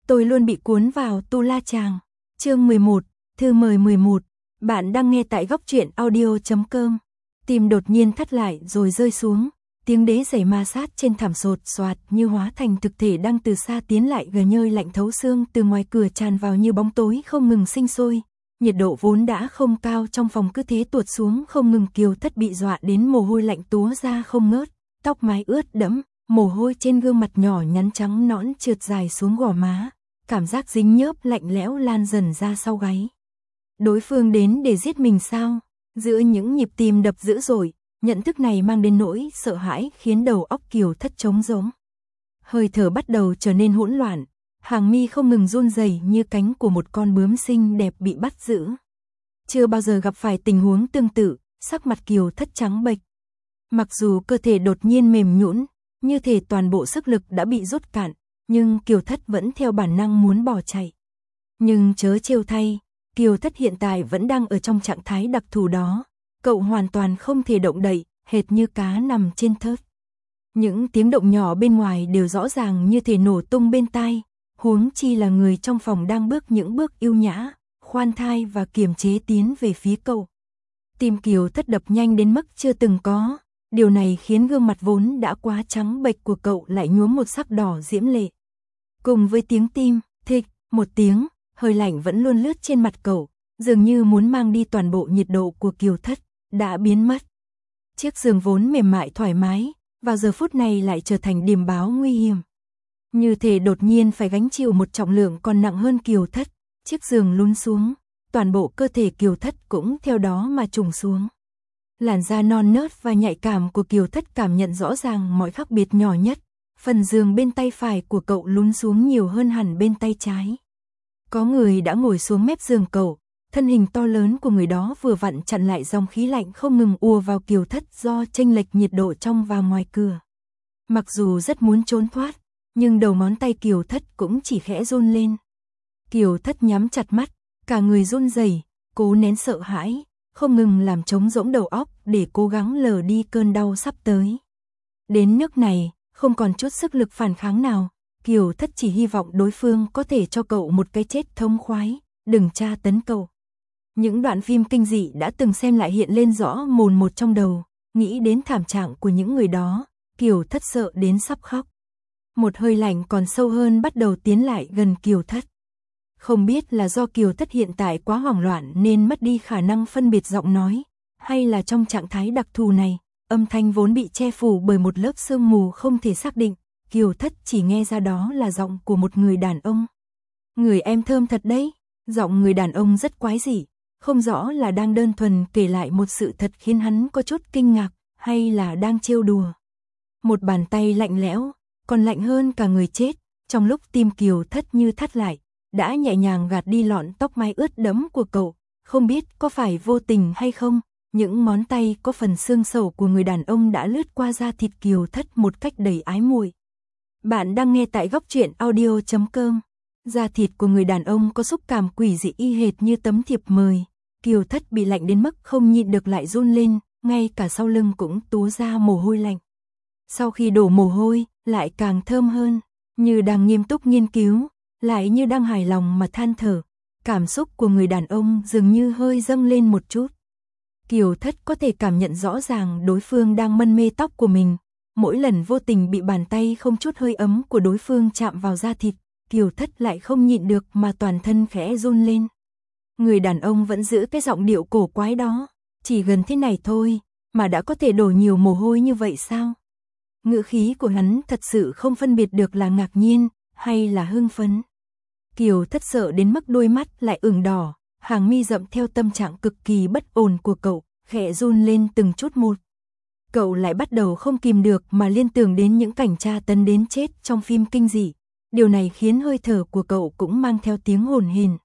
Tôi luôn bị cuốn vào Tu La Chàng. Chương 11, thư mời 11. Bạn đang nghe tại góc truyện audio.com. Tim đột nhiên thắt lại rồi rơi xuống, tiếng đế giày ma sát trên thảm sột soạt như hóa thành thực thể đang từ xa tiến lại gần, nhơi lạnh thấu xương từ ngoài cửa tràn vào như bóng tối không ngừng sinh sôi. Nhiệt độ vốn đã không cao trong phòng cứ thế tuột xuống không ngừng. Kiều Thất bị dọa đến mồ hôi lạnh túa ra không ngớt, tóc mái ướt đẫm, mồ hôi trên gương mặt nhỏ nhắn trắng nõn trượt dài xuống gò má, cảm giác dính nhớp lạnh lẽo lan dần ra sau gáy. Đối phương đến để giết mình sao? Giữa những nhịp tim đập dữ dội, nhận thức này mang đến nỗi sợ hãi khiến đầu óc Kiều Thất trống rỗng. Hơi thở bắt đầu trở nên hỗn loạn, hàng mi không ngừng run rẩy như cánh của một con bướm xinh đẹp bị bắt giữ. Chưa bao giờ gặp phải tình huống tương tự, sắc mặt Kiều Thất trắng bệch. Mặc dù cơ thể đột nhiên mềm nhũn, như thể toàn bộ sức lực đã bị rút cạn, nhưng Kiều Thất vẫn theo bản năng muốn bỏ chạy. Nhưng chớ trêu thay, Kiều Thất hiện tại vẫn đang ở trong trạng thái đặc thù đó, cậu hoàn toàn không thể động đậy, hệt như cá nằm trên thớt. Những tiếng động nhỏ bên ngoài đều rõ ràng như thể nổ tung bên tai, huống chi là người trong phòng đang bước những bước yêu nhã, khoan thai và kiềm chế tiến về phía cậu. Tim Kiều Thất đập nhanh đến mức chưa từng có, điều này khiến gương mặt vốn đã quá trắng bệch của cậu lại nhuốm một sắc đỏ diễm lệ. Cùng với tiếng tim, thịch, một tiếng, hơi lạnh vẫn luôn lướt trên mặt cậu, dường như muốn mang đi toàn bộ nhiệt độ của Kiều Thất, đã biến mất. Chiếc giường vốn mềm mại thoải mái, vào giờ phút này lại trở thành điềm báo nguy hiểm. Như thể đột nhiên phải gánh chịu một trọng lượng còn nặng hơn Kiều Thất, chiếc giường lún xuống, toàn bộ cơ thể Kiều Thất cũng theo đó mà trùng xuống. Làn da non nớt và nhạy cảm của Kiều Thất cảm nhận rõ ràng mọi khác biệt nhỏ nhất, phần giường bên tay phải của cậu lún xuống nhiều hơn hẳn bên tay trái. Có người đã ngồi xuống mép giường cậu, thân hình to lớn của người đó vừa vặn chặn lại dòng khí lạnh không ngừng ùa vào Kiều Thất do chênh lệch nhiệt độ trong và ngoài cửa. Mặc dù rất muốn trốn thoát, nhưng đầu ngón tay Kiều Thất cũng chỉ khẽ run lên. Kiều Thất nhắm chặt mắt, cả người run rẩy, cố nén sợ hãi, không ngừng làm trống rỗng đầu óc để cố gắng lờ đi cơn đau sắp tới. Đến nước này, không còn chút sức lực phản kháng nào, Kiều Thất chỉ hy vọng đối phương có thể cho cậu một cái chết thông khoái, đừng tra tấn cậu. Những đoạn phim kinh dị đã từng xem lại hiện lên rõ mồn một trong đầu, nghĩ đến thảm trạng của những người đó, Kiều Thất sợ đến sắp khóc. Một hơi lạnh còn sâu hơn bắt đầu tiến lại gần Kiều Thất. Không biết là do Kiều Thất hiện tại quá hoảng loạn nên mất đi khả năng phân biệt giọng nói, hay là trong trạng thái đặc thù này, âm thanh vốn bị che phủ bởi một lớp sương mù không thể xác định, Kiều Thất chỉ nghe ra đó là giọng của một người đàn ông. Người em thơm thật đấy, giọng người đàn ông rất quái dị, không rõ là đang đơn thuần kể lại một sự thật khiến hắn có chút kinh ngạc, hay là đang trêu đùa. Một bàn tay lạnh lẽo, còn lạnh hơn cả người chết, trong lúc tim Kiều Thất như thắt lại, đã nhẹ nhàng gạt đi lọn tóc mái ướt đẫm của cậu, không biết có phải vô tình hay không, những ngón tay có phần xương sầu của người đàn ông đã lướt qua da thịt Kiều Thất một cách đầy ái muội. Bạn đang nghe tại góc truyện audio.com. Da thịt của người đàn ông có xúc cảm quỷ dị y hệt như tấm thiệp mời. Kiều Thất bị lạnh đến mức không nhịn được lại run lên, ngay cả sau lưng cũng túa ra mồ hôi lạnh. Sau khi đổ mồ hôi, lại càng thơm hơn, như đang nghiêm túc nghiên cứu, lại như đang hài lòng mà than thở. Cảm xúc của người đàn ông dường như hơi dâng lên một chút. Kiều Thất có thể cảm nhận rõ ràng đối phương đang mân mê tóc của mình. Mỗi lần vô tình bị bàn tay không chút hơi ấm của đối phương chạm vào da thịt, Kiều Thất lại không nhịn được mà toàn thân khẽ run lên. Người đàn ông vẫn giữ cái giọng điệu cổ quái đó, chỉ gần thế này thôi, mà đã có thể đổ nhiều mồ hôi như vậy sao? Ngữ khí của hắn thật sự không phân biệt được là ngạc nhiên, hay là hưng phấn. Kiều Thất sợ đến mức đôi mắt lại ửng đỏ, hàng mi rậm theo tâm trạng cực kỳ bất ổn của cậu, khẽ run lên từng chút một. Cậu lại bắt đầu không kìm được mà liên tưởng đến những cảnh tra tấn đến chết trong phim kinh dị. Điều này khiến hơi thở của cậu cũng mang theo tiếng hồn hển.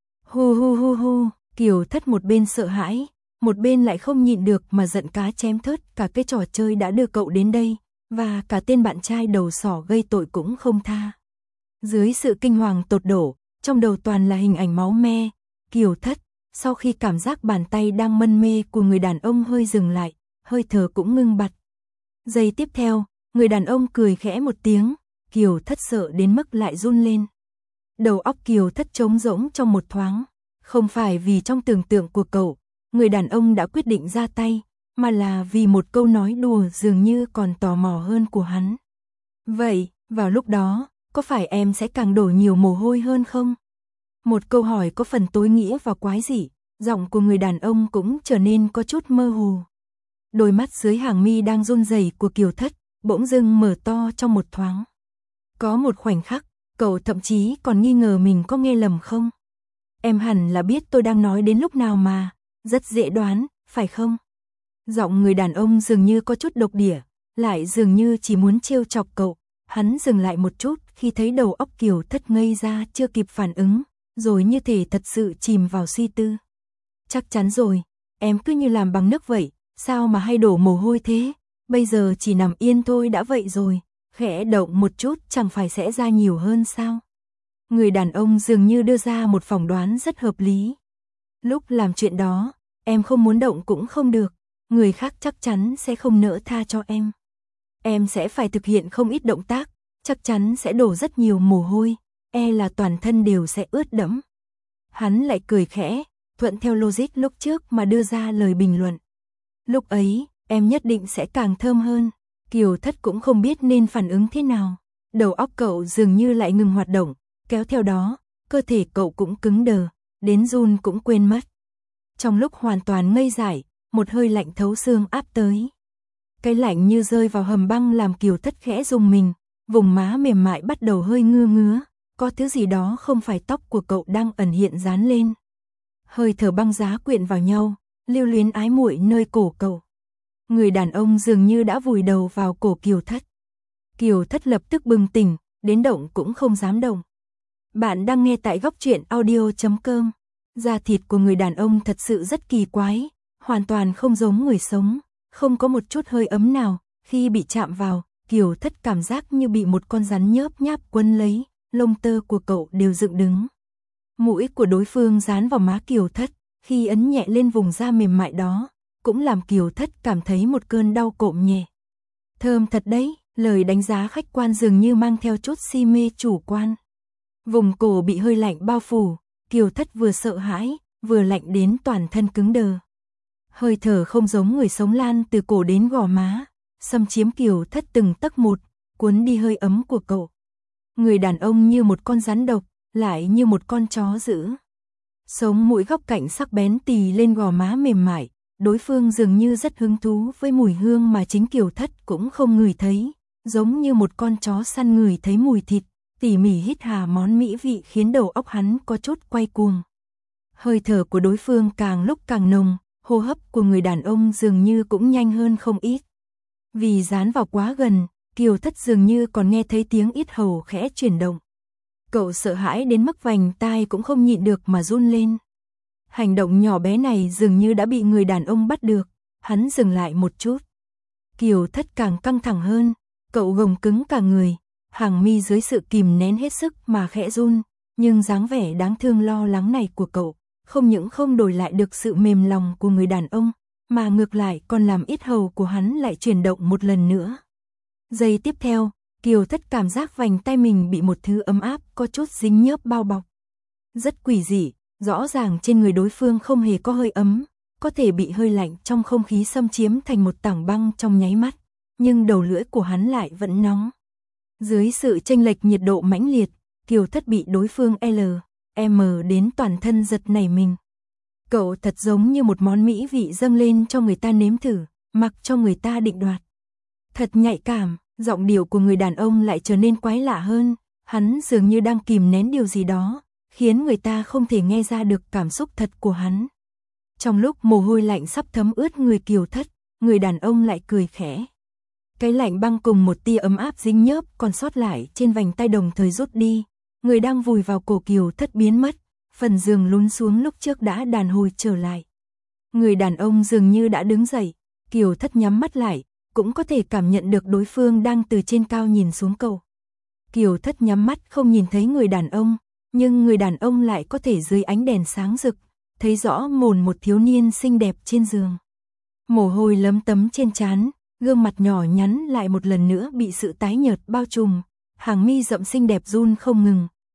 Hu hu hu hu, Kiều Thất một bên sợ hãi, một bên lại không nhịn được mà giận cá chém thớt cả cái trò chơi đã đưa cậu đến đây, và cả tên bạn trai đầu sỏ gây tội cũng không tha. Dưới sự kinh hoàng tột độ, trong đầu toàn là hình ảnh máu me, Kiều Thất, sau khi cảm giác bàn tay đang mân mê của người đàn ông hơi dừng lại, hơi thở cũng ngưng bặt. Giây tiếp theo, người đàn ông cười khẽ một tiếng, Kiều Thất sợ đến mức lại run lên. Đầu óc Kiều Thất trống rỗng trong một thoáng. Không phải vì trong tưởng tượng của cậu, người đàn ông đã quyết định ra tay, mà là vì một câu nói đùa dường như còn tò mò hơn của hắn. Vậy, vào lúc đó, có phải em sẽ càng đổ nhiều mồ hôi hơn không? Một câu hỏi có phần tối nghĩa và quái dị, giọng của người đàn ông cũng trở nên có chút mơ hồ. Đôi mắt dưới hàng mi đang run rẩy của Kiều Thất, bỗng dưng mở to trong một thoáng. Có một khoảnh khắc, cậu thậm chí còn nghi ngờ mình có nghe lầm không? Em hẳn là biết tôi đang nói đến lúc nào mà, rất dễ đoán, phải không? Giọng người đàn ông dường như có chút độc địa, lại dường như chỉ muốn trêu chọc cậu. Hắn dừng lại một chút khi thấy đầu óc Kiều Thất ngây ra chưa kịp phản ứng, rồi như thể thật sự chìm vào suy tư. Chắc chắn rồi, em cứ như làm bằng nước vậy, sao mà hay đổ mồ hôi thế? Bây giờ chỉ nằm yên thôi đã vậy rồi, khẽ động một chút chẳng phải sẽ ra nhiều hơn sao? Người đàn ông dường như đưa ra một phỏng đoán rất hợp lý. Lúc làm chuyện đó, em không muốn động cũng không được, người khác chắc chắn sẽ không nỡ tha cho em. Em sẽ phải thực hiện không ít động tác, chắc chắn sẽ đổ rất nhiều mồ hôi, là toàn thân đều sẽ ướt đẫm. Hắn lại cười khẽ, thuận theo logic lúc trước mà đưa ra lời bình luận. Lúc ấy, em nhất định sẽ càng thơm hơn. Kiều Thất cũng không biết nên phản ứng thế nào. Đầu óc cậu dường như lại ngừng hoạt động, kéo theo đó, cơ thể cậu cũng cứng đờ, đến run cũng quên mất. Trong lúc hoàn toàn ngây dại, một hơi lạnh thấu xương áp tới. Cái lạnh như rơi vào hầm băng làm Kiều Thất khẽ rùng mình, vùng má mềm mại bắt đầu hơi ngứa ngứa, có thứ gì đó không phải tóc của cậu đang ẩn hiện dán lên. Hơi thở băng giá quyện vào nhau, lưu luyến ái muội nơi cổ cậu. Người đàn ông dường như đã vùi đầu vào cổ Kiều Thất. Kiều Thất lập tức bừng tỉnh, đến động cũng không dám động. Bạn đang nghe tại Góc Truyện Audio.com. Da thịt của người đàn ông thật sự rất kỳ quái, hoàn toàn không giống người sống, không có một chút hơi ấm nào. Khi bị chạm vào, Kiều Thất cảm giác như bị một con rắn nhớp nháp quấn lấy, lông tơ của cậu đều dựng đứng. Mũi của đối phương dán vào má Kiều Thất, khi ấn nhẹ lên vùng da mềm mại đó, cũng làm Kiều Thất cảm thấy một cơn đau cộm nhẹ. Thơm thật đấy, lời đánh giá khách quan dường như mang theo chút si mê chủ quan. Vùng cổ bị hơi lạnh bao phủ, Kiều Thất vừa sợ hãi, vừa lạnh đến toàn thân cứng đờ. Hơi thở không giống người sống lan từ cổ đến gò má, xâm chiếm Kiều Thất từng tấc một, cuốn đi hơi ấm của cậu. Người đàn ông như một con rắn độc, lại như một con chó dữ. Sống mũi góc cạnh sắc bén tì lên gò má mềm mại, đối phương dường như rất hứng thú với mùi hương mà chính Kiều Thất cũng không ngửi thấy, giống như một con chó săn ngửi thấy mùi thịt, tỉ mỉ hít hà món mỹ vị khiến đầu óc hắn có chút quay cuồng. Hơi thở của đối phương càng lúc càng nồng, hô hấp của người đàn ông dường như cũng nhanh hơn không ít. Vì dán vào quá gần, Kiều Thất dường như còn nghe thấy tiếng yết hầu khẽ chuyển động. Cậu sợ hãi đến mức vành tai cũng không nhịn được mà run lên. Hành động nhỏ bé này dường như đã bị người đàn ông bắt được, hắn dừng lại một chút. Kiều Thất càng căng thẳng hơn, cậu gồng cứng cả người, hàng mi dưới sự kìm nén hết sức mà khẽ run, nhưng dáng vẻ đáng thương lo lắng này của cậu, không những không đổi lại được sự mềm lòng của người đàn ông, mà ngược lại còn làm yết hầu của hắn lại chuyển động một lần nữa. Giây tiếp theo, Kiều Thất cảm giác vành tay mình bị một thứ ấm áp có chút dính nhớp bao bọc. Rất quỷ dị, rõ ràng trên người đối phương không hề có hơi ấm, có thể bị hơi lạnh trong không khí xâm chiếm thành một tảng băng trong nháy mắt, nhưng đầu lưỡi của hắn lại vẫn nóng. Dưới sự chênh lệch nhiệt độ mãnh liệt, Kiều Thất bị đối phương M đến toàn thân giật nảy mình. Cậu thật giống như một món mỹ vị dâng lên cho người ta nếm thử, mặc cho người ta định đoạt. Thật nhạy cảm, giọng điệu của người đàn ông lại trở nên quái lạ hơn, hắn dường như đang kìm nén điều gì đó, khiến người ta không thể nghe ra được cảm xúc thật của hắn. Trong lúc mồ hôi lạnh sắp thấm ướt người Kiều Thất, người đàn ông lại cười khẽ. Cái lạnh băng cùng một tia ấm áp dính nhớp còn sót lại trên vành tay đồng thời rút đi, người đang vùi vào cổ Kiều Thất biến mất, phần giường lún xuống lúc trước đã đàn hồi trở lại. Người đàn ông dường như đã đứng dậy, Kiều Thất nhắm mắt lại, cũng có thể cảm nhận được đối phương đang từ trên cao nhìn xuống cậu. Kiều Thất nhắm mắt không nhìn thấy người đàn ông, nhưng người đàn ông lại có thể dưới ánh đèn sáng rực, thấy rõ mồn một thiếu niên xinh đẹp trên giường. Mồ hôi lấm tấm trên trán, gương mặt nhỏ nhắn lại một lần nữa bị sự tái nhợt bao trùm, hàng mi rậm xinh đẹp run không ngừng,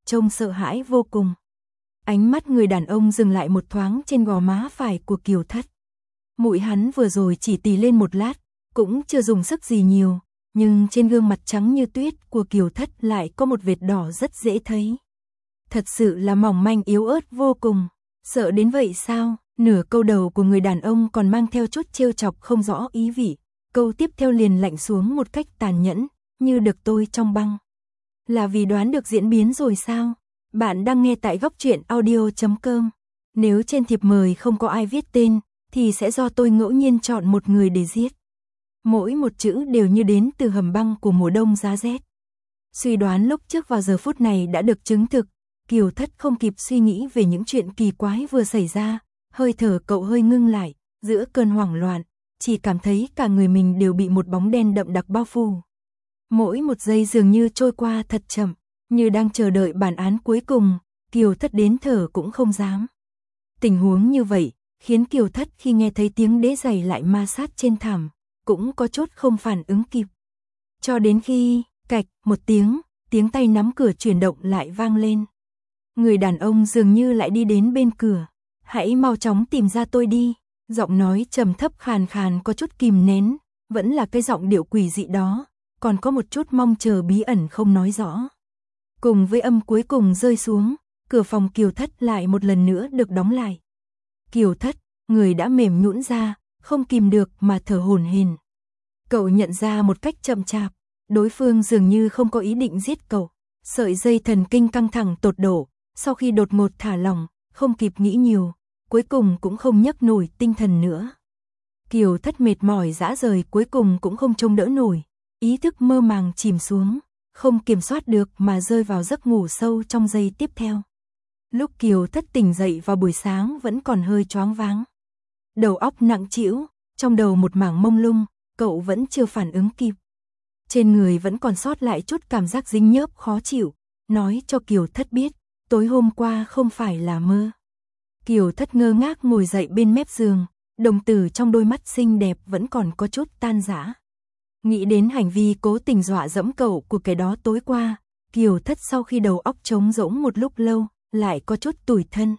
trông sợ hãi vô cùng. Ánh mắt người đàn ông dừng lại một thoáng trên gò má phải của Kiều Thất. Mũi hắn vừa rồi chỉ tì lên một lát, cũng chưa dùng sức gì nhiều, nhưng trên gương mặt trắng như tuyết của Kiều Thất lại có một vệt đỏ rất dễ thấy. Thật sự là mỏng manh yếu ớt vô cùng. Sợ đến vậy sao? Nửa câu đầu của người đàn ông còn mang theo chút trêu chọc không rõ ý vị. Câu tiếp theo liền lạnh xuống một cách tàn nhẫn, như được tôi trong băng. Là vì đoán được diễn biến rồi sao? Bạn đang nghe tại góc truyện audio.com. Nếu trên thiệp mời không có ai viết tên, thì sẽ do tôi ngẫu nhiên chọn một người để giết. Mỗi một chữ đều như đến từ hầm băng của mùa đông giá rét. Suy đoán lúc trước vào giờ phút này đã được chứng thực. Kiều Thất không kịp suy nghĩ về những chuyện kỳ quái vừa xảy ra, hơi thở cậu hơi ngưng lại, giữa cơn hoảng loạn, chỉ cảm thấy cả người mình đều bị một bóng đen đậm đặc bao phủ. Mỗi một giây dường như trôi qua thật chậm, như đang chờ đợi bản án cuối cùng, Kiều Thất đến thở cũng không dám. Tình huống như vậy, khiến Kiều Thất khi nghe thấy tiếng đế giày lại ma sát trên thảm, cũng có chút không phản ứng kịp. Cho đến khi, cạch, một tiếng tay nắm cửa chuyển động lại vang lên. Người đàn ông dường như lại đi đến bên cửa. Hãy mau chóng tìm ra tôi đi. Giọng nói trầm thấp khàn khàn có chút kìm nén, vẫn là cái giọng điệu quỷ dị đó, còn có một chút mong chờ bí ẩn không nói rõ. Cùng với âm cuối cùng rơi xuống, cửa phòng Kiều Thất lại một lần nữa được đóng lại. Kiều Thất, người đã mềm nhũn ra, không kìm được mà thở hổn hển. Cậu nhận ra một cách chậm chạp, đối phương dường như không có ý định giết cậu. Sợi dây thần kinh căng thẳng tột độ, sau khi đột ngột thả lỏng, không kịp nghĩ nhiều, cuối cùng cũng không nhấc nổi tinh thần nữa. Kiều Thất mệt mỏi rã rời cuối cùng cũng không trông đỡ nổi, ý thức mơ màng chìm xuống, không kiểm soát được mà rơi vào giấc ngủ sâu trong giây tiếp theo. Lúc Kiều Thất tỉnh dậy vào buổi sáng vẫn còn hơi choáng váng. Đầu óc nặng trĩu, trong đầu một mảng mông lung, cậu vẫn chưa phản ứng kịp. Trên người vẫn còn sót lại chút cảm giác dính nhớp khó chịu, nói cho Kiều Thất biết, tối hôm qua không phải là mơ. Kiều Thất ngơ ngác ngồi dậy bên mép giường, đồng tử trong đôi mắt xinh đẹp vẫn còn có chút tan rã. Nghĩ đến hành vi cố tình dọa dẫm cậu của kẻ đó tối qua, Kiều Thất sau khi đầu óc trống rỗng một lúc lâu, lại có chút tủi thân.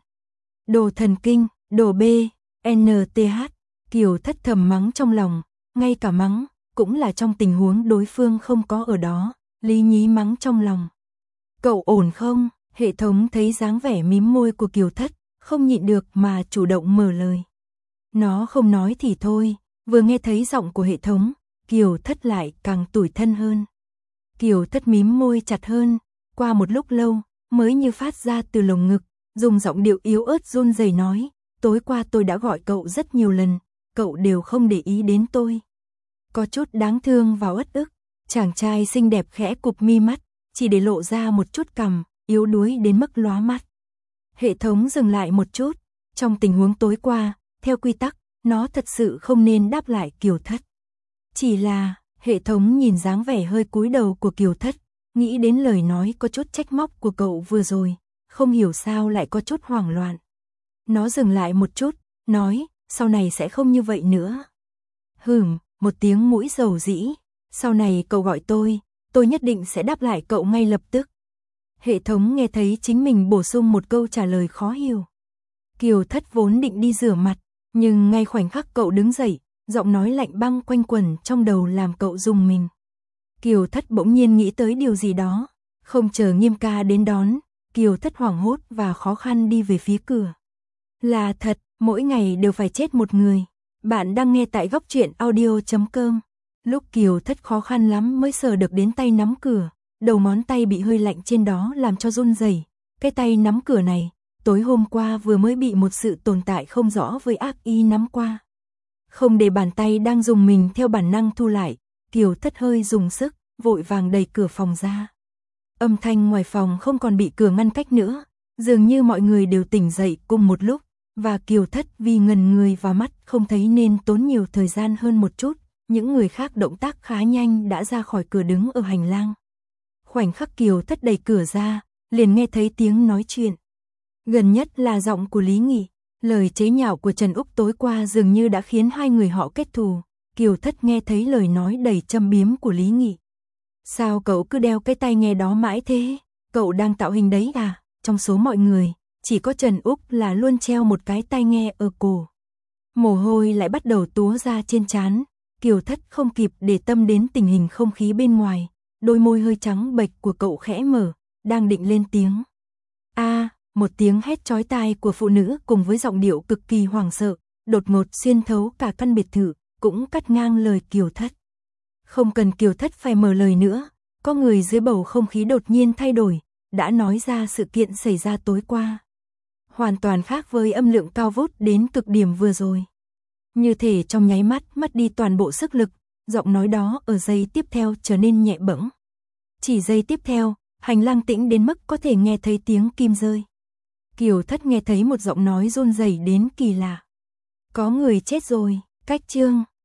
Đồ thần kinh, đồ BNTH, Kiều Thất thầm mắng trong lòng, ngay cả mắng, cũng là trong tình huống đối phương không có ở đó, lý nhí mắng trong lòng. Cậu ổn không? Hệ thống thấy dáng vẻ mím môi của Kiều Thất, không nhịn được mà chủ động mở lời. Nó không nói thì thôi, vừa nghe thấy giọng của hệ thống, Kiều Thất lại càng tủi thân hơn. Kiều Thất mím môi chặt hơn, qua một lúc lâu, mới như phát ra từ lồng ngực, dùng giọng điệu yếu ớt run rẩy nói, tối qua tôi đã gọi cậu rất nhiều lần, cậu đều không để ý đến tôi. Có chút đáng thương và uất ức, chàng trai xinh đẹp khẽ cụp mi mắt, chỉ để lộ ra một chút cằm, yếu đuối đến mức lóa mắt. Hệ thống dừng lại một chút, trong tình huống tối qua, theo quy tắc, nó thật sự không nên đáp lại Kiều Thất. Chỉ là, hệ thống nhìn dáng vẻ hơi cúi đầu của Kiều Thất, nghĩ đến lời nói có chút trách móc của cậu vừa rồi, không hiểu sao lại có chút hoảng loạn. Nó dừng lại một chút, nói, sau này sẽ không như vậy nữa. Một tiếng mũi dầu dĩ, sau này cậu gọi tôi nhất định sẽ đáp lại cậu ngay lập tức. Hệ thống nghe thấy chính mình bổ sung một câu trả lời khó hiểu. Kiều Thất vốn định đi rửa mặt, nhưng ngay khoảnh khắc cậu đứng dậy, giọng nói lạnh băng quanh quẩn trong đầu làm cậu rùng mình. Kiều Thất bỗng nhiên nghĩ tới điều gì đó, không chờ Nghiêm ca đến đón, Kiều Thất hoảng hốt và khó khăn đi về phía cửa. Là thật, mỗi ngày đều phải chết một người. Bạn đang nghe tại góc truyện audio.com. Lúc Kiều Thất khó khăn lắm mới sờ được đến tay nắm cửa, đầu ngón tay bị hơi lạnh trên đó làm cho run rẩy. Cái tay nắm cửa này, tối hôm qua vừa mới bị một sự tồn tại không rõ với ác ý nắm qua. Không để bàn tay đang dùng mình theo bản năng thu lại, Kiều Thất hơi dùng sức, vội vàng đẩy cửa phòng ra. Âm thanh ngoài phòng không còn bị cửa ngăn cách nữa, dường như mọi người đều tỉnh dậy cùng một lúc, và Kiều Thất vì ngần người và mắt không thấy nên tốn nhiều thời gian hơn một chút, những người khác động tác khá nhanh đã ra khỏi cửa đứng ở hành lang. Khoảnh khắc Kiều Thất đẩy cửa ra, liền nghe thấy tiếng nói chuyện. Gần nhất là giọng của Lý Nghị, lời chế nhạo của Trần Úc tối qua dường như đã khiến hai người họ kết thù. Kiều Thất nghe thấy lời nói đầy châm biếm của Lý Nghị. Sao cậu cứ đeo cái tai nghe đó mãi thế? Cậu đang tạo hình đấy à? Trong số mọi người, chỉ có Trần Úc là luôn treo một cái tai nghe ở cổ. Mồ hôi lại bắt đầu túa ra trên trán. Kiều Thất không kịp để tâm đến tình hình không khí bên ngoài. Đôi môi hơi trắng bệch của cậu khẽ mở, đang định lên tiếng. Một tiếng hét chói tai của phụ nữ cùng với giọng điệu cực kỳ hoảng sợ, đột ngột xuyên thấu cả căn biệt thự, cũng cắt ngang lời Kiều Thất. Không cần Kiều Thất phải mở lời nữa, có người dưới bầu không khí đột nhiên thay đổi, đã nói ra sự kiện xảy ra tối qua. Hoàn toàn khác với âm lượng cao vút đến cực điểm vừa rồi. Như thể trong nháy mắt mất đi toàn bộ sức lực, giọng nói đó ở giây tiếp theo trở nên nhẹ bẫng. Chỉ giây tiếp theo, hành lang tĩnh đến mức có thể nghe thấy tiếng kim rơi. Kiều Thất nghe thấy một giọng nói run rẩy đến kỳ lạ. Có người chết rồi, cách chương